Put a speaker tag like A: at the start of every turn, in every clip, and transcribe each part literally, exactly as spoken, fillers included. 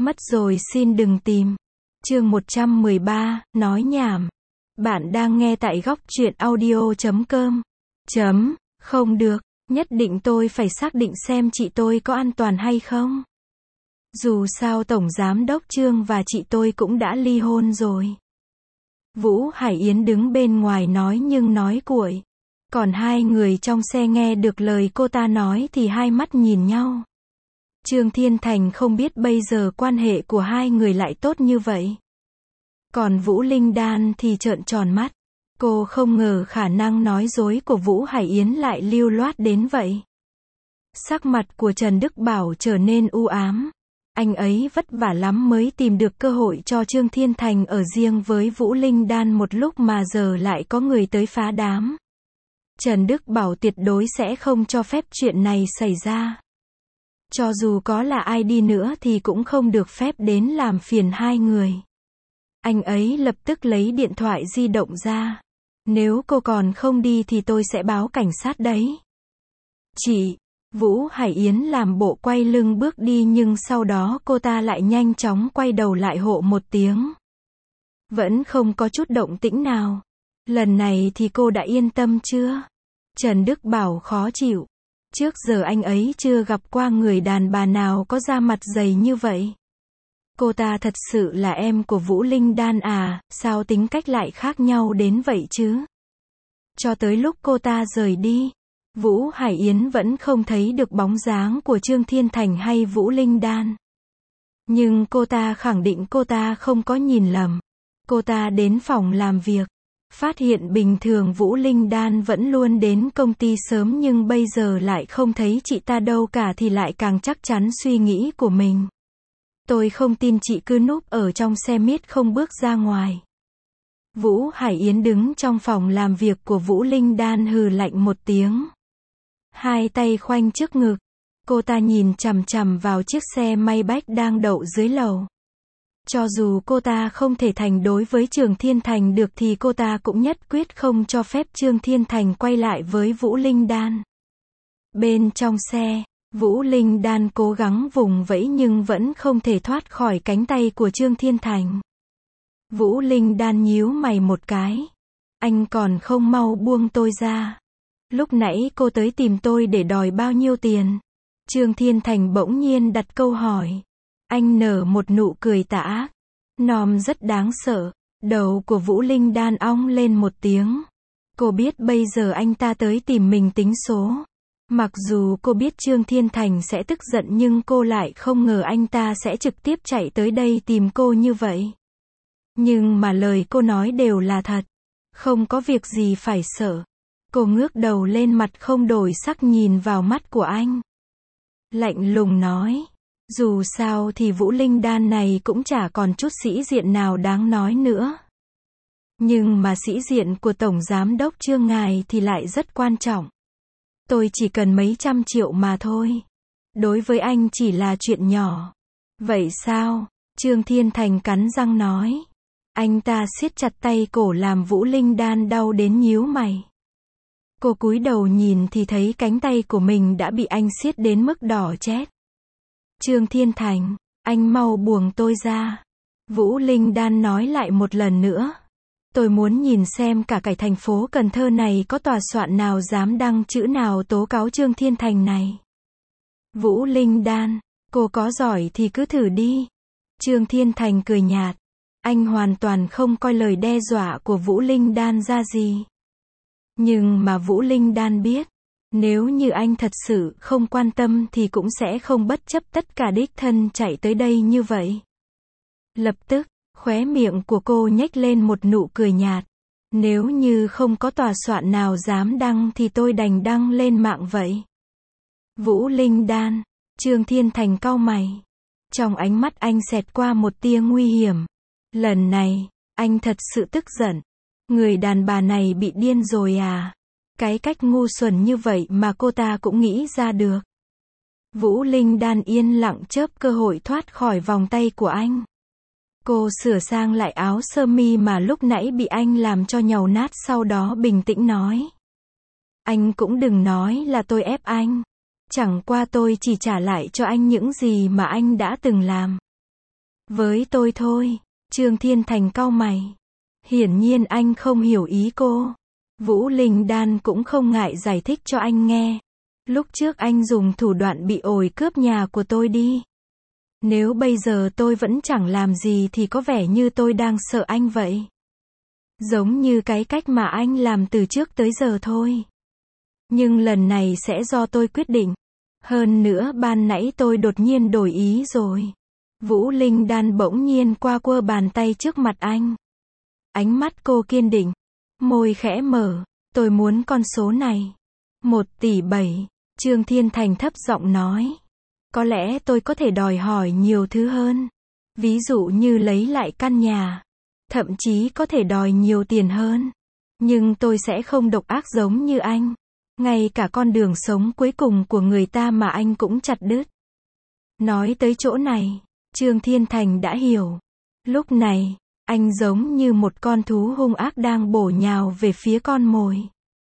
A: Mất rồi xin đừng tìm. Chương một trăm mười ba, nói nhảm. Bạn đang nghe tại góc truyện audio chấm com. Chấm, không được, nhất định tôi phải xác định xem chị tôi có an toàn hay không. Dù sao Tổng Giám đốc Trương và chị tôi cũng đã ly hôn rồi. Vũ Hải Yến đứng bên ngoài nói nhưng nói cuội. Còn hai người trong xe nghe được lời cô ta nói thì hai mắt nhìn nhau. Trương Thiên Thành không biết bây giờ quan hệ của hai người lại tốt như vậy. Còn Vũ Linh Đan thì trợn tròn mắt. Cô không ngờ khả năng nói dối của Vũ Hải Yến lại lưu loát đến vậy. Sắc mặt của Trần Đức Bảo trở nên u ám. Anh ấy vất vả lắm mới tìm được cơ hội cho Trương Thiên Thành ở riêng với Vũ Linh Đan một lúc mà giờ lại có người tới phá đám. Trần Đức Bảo tuyệt đối sẽ không cho phép chuyện này xảy ra. Cho dù có là ai đi nữa thì cũng không được phép đến làm phiền hai người. Anh ấy lập tức lấy điện thoại di động ra. Nếu cô còn không đi thì tôi sẽ báo cảnh sát đấy. Chị, Vũ Hải Yến làm bộ quay lưng bước đi nhưng sau đó cô ta lại nhanh chóng quay đầu lại hộ một tiếng. Vẫn không có chút động tĩnh nào. Lần này thì cô đã yên tâm chưa? Trần Đức Bảo khó chịu. Trước giờ anh ấy chưa gặp qua người đàn bà nào có da mặt dày như vậy. Cô ta thật sự là em của Vũ Linh Đan à, sao tính cách lại khác nhau đến vậy chứ? Cho tới lúc cô ta rời đi, Vũ Hải Yến vẫn không thấy được bóng dáng của Trương Thiên Thành hay Vũ Linh Đan. Nhưng cô ta khẳng định cô ta không có nhìn lầm. Cô ta đến phòng làm việc. Phát hiện bình thường Vũ Linh Đan vẫn luôn đến công ty sớm nhưng bây giờ lại không thấy chị ta đâu cả thì lại càng chắc chắn suy nghĩ của mình. Tôi không tin chị cứ núp ở trong xe miết không bước ra ngoài. Vũ Hải Yến đứng trong phòng làm việc của Vũ Linh Đan hừ lạnh một tiếng. Hai tay khoanh trước ngực. Cô ta nhìn chằm chằm vào chiếc xe Maybach đang đậu dưới lầu. Cho dù cô ta không thể thành đối với Trương Thiên Thành được thì cô ta cũng nhất quyết không cho phép Trương Thiên Thành quay lại với Vũ Linh Đan. Bên trong xe, Vũ Linh Đan cố gắng vùng vẫy nhưng vẫn không thể thoát khỏi cánh tay của Trương Thiên Thành. Vũ Linh Đan nhíu mày một cái. Anh còn không mau buông tôi ra. Lúc nãy cô tới tìm tôi để đòi bao nhiêu tiền? Trương Thiên Thành bỗng nhiên đặt câu hỏi. Anh nở một nụ cười tà ác. Nom rất đáng sợ. Đầu của Vũ Linh Đan ong lên một tiếng. Cô biết bây giờ anh ta tới tìm mình tính số. Mặc dù cô biết Trương Thiên Thành sẽ tức giận nhưng cô lại không ngờ anh ta sẽ trực tiếp chạy tới đây tìm cô như vậy. Nhưng mà lời cô nói đều là thật. Không có việc gì phải sợ. Cô ngước đầu lên mặt không đổi sắc nhìn vào mắt của anh. Lạnh lùng nói. Dù sao thì Vũ Linh Đan này cũng chả còn chút sĩ diện nào đáng nói nữa. Nhưng mà sĩ diện của Tổng Giám đốc Trương ngài thì lại rất quan trọng. Tôi chỉ cần mấy trăm triệu mà thôi. Đối với anh chỉ là chuyện nhỏ. Vậy sao? Trương Thiên Thành cắn răng nói. Anh ta siết chặt tay cổ làm Vũ Linh Đan đau đến nhíu mày. Cô cúi đầu nhìn thì thấy cánh tay của mình đã bị anh siết đến mức đỏ chét. Trương Thiên Thành, anh mau buông tôi ra. Vũ Linh Đan nói lại một lần nữa. Tôi muốn nhìn xem cả cái thành phố Cần Thơ này có tòa soạn nào dám đăng chữ nào tố cáo Trương Thiên Thành này. Vũ Linh Đan, cô có giỏi thì cứ thử đi. Trương Thiên Thành cười nhạt. Anh hoàn toàn không coi lời đe dọa của Vũ Linh Đan ra gì. Nhưng mà Vũ Linh Đan biết. Nếu như anh thật sự không quan tâm thì cũng sẽ không bất chấp tất cả đích thân chạy tới đây như vậy. Lập tức, khóe miệng của cô nhếch lên một nụ cười nhạt. Nếu như không có tòa soạn nào dám đăng thì tôi đành đăng lên mạng vậy. Vũ Linh Đan, Trương Thiên Thành cau mày. Trong ánh mắt anh xẹt qua một tia nguy hiểm. Lần này, anh thật sự tức giận. Người đàn bà này bị điên rồi à? Cái cách ngu xuẩn như vậy mà cô ta cũng nghĩ ra được. Vũ Linh Đan yên lặng chớp cơ hội thoát khỏi vòng tay của anh. Cô sửa sang lại áo sơ mi mà lúc nãy bị anh làm cho nhàu nát sau đó bình tĩnh nói. Anh cũng đừng nói là tôi ép anh. Chẳng qua tôi chỉ trả lại cho anh những gì mà anh đã từng làm. Với tôi thôi. Trương Thiên Thành cau mày. Hiển nhiên anh không hiểu ý cô. Vũ Linh Đan cũng không ngại giải thích cho anh nghe. Lúc trước anh dùng thủ đoạn bị ổi cướp nhà của tôi đi. Nếu bây giờ tôi vẫn chẳng làm gì thì có vẻ như tôi đang sợ anh vậy. Giống như cái cách mà anh làm từ trước tới giờ thôi. Nhưng lần này sẽ do tôi quyết định. Hơn nữa ban nãy tôi đột nhiên đổi ý rồi. Vũ Linh Đan bỗng nhiên qua quơ bàn tay trước mặt anh. Ánh mắt cô kiên định. Môi khẽ mở. Tôi muốn con số này. Một tỷ bảy. Trương Thiên Thành thấp giọng nói. Có lẽ tôi có thể đòi hỏi nhiều thứ hơn. Ví dụ như lấy lại căn nhà. Thậm chí có thể đòi nhiều tiền hơn. Nhưng tôi sẽ không độc ác giống như anh. Ngay cả con đường sống cuối cùng của người ta mà anh cũng chặt đứt. Nói tới chỗ này, Trương Thiên Thành đã hiểu. Lúc này, anh giống như một con thú hung ác đang bổ nhào về phía con mồi.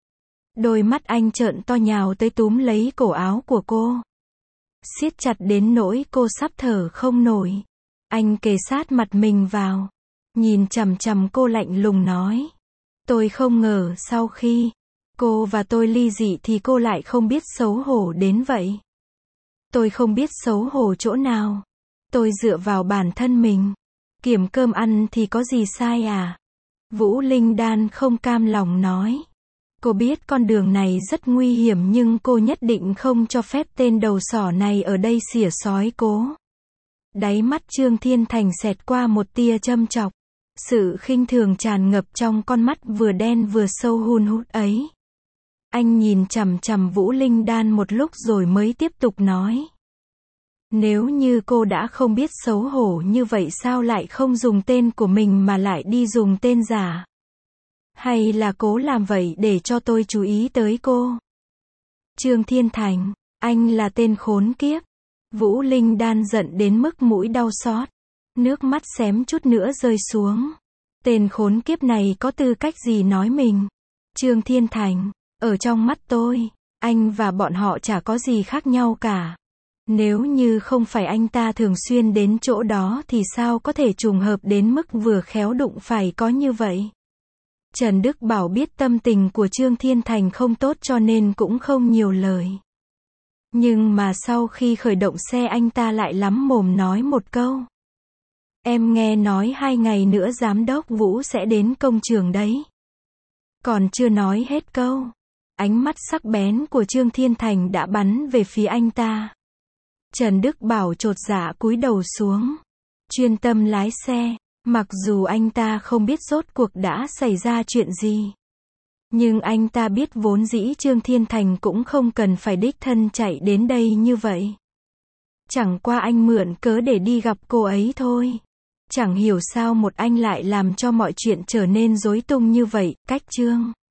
A: Đôi mắt anh trợn to nhào tới túm lấy cổ áo của cô. Siết chặt đến nỗi cô sắp thở không nổi. Anh kề sát mặt mình vào. Nhìn chằm chằm cô lạnh lùng nói. Tôi không ngờ sau khi cô và tôi ly dị thì cô lại không biết xấu hổ đến vậy. Tôi không biết xấu hổ chỗ nào. Tôi dựa vào bản thân mình. Kiểm cơm ăn thì có gì sai à? Vũ Linh Đan không cam lòng nói. Cô biết con đường này rất nguy hiểm nhưng cô nhất định không cho phép tên đầu sỏ này ở đây xỉa xói cố. Đáy mắt Trương Thiên Thành xẹt qua một tia châm chọc. Sự khinh thường tràn ngập trong con mắt vừa đen vừa sâu hun hút ấy. Anh nhìn chằm chằm Vũ Linh Đan một lúc rồi mới tiếp tục nói. Nếu như cô đã không biết xấu hổ như vậy sao lại không dùng tên của mình mà lại đi dùng tên giả? Hay là cố làm vậy để cho tôi chú ý tới cô? Trương Thiên Thành, anh là tên khốn kiếp. Vũ Linh Đan giận đến mức mũi đau xót. Nước mắt xém chút nữa rơi xuống. Tên khốn kiếp này có tư cách gì nói mình? Trương Thiên Thành, ở trong mắt tôi, anh và bọn họ chả có gì khác nhau cả. Nếu như không phải anh ta thường xuyên đến chỗ đó thì sao có thể trùng hợp đến mức vừa khéo đụng phải có như vậy? Trần Đức Bảo biết tâm tình của Trương Thiên Thành không tốt cho nên cũng không nhiều lời. Nhưng mà sau khi khởi động xe anh ta lại lắm mồm nói một câu. Em nghe nói hai ngày nữa giám đốc Vũ sẽ đến công trường đấy. Còn chưa nói hết câu. Ánh mắt sắc bén của Trương Thiên Thành đã bắn về phía anh ta. Trần Đức Bảo chột dạ cúi đầu xuống. Chuyên tâm lái xe. Mặc dù anh ta không biết rốt cuộc đã xảy ra chuyện gì. Nhưng anh ta biết vốn dĩ Trương Thiên Thành cũng không cần phải đích thân chạy đến đây như vậy. Chẳng qua anh mượn cớ để đi gặp cô ấy thôi. Chẳng hiểu sao một anh lại làm cho mọi chuyện trở nên rối tung như vậy, cách Trương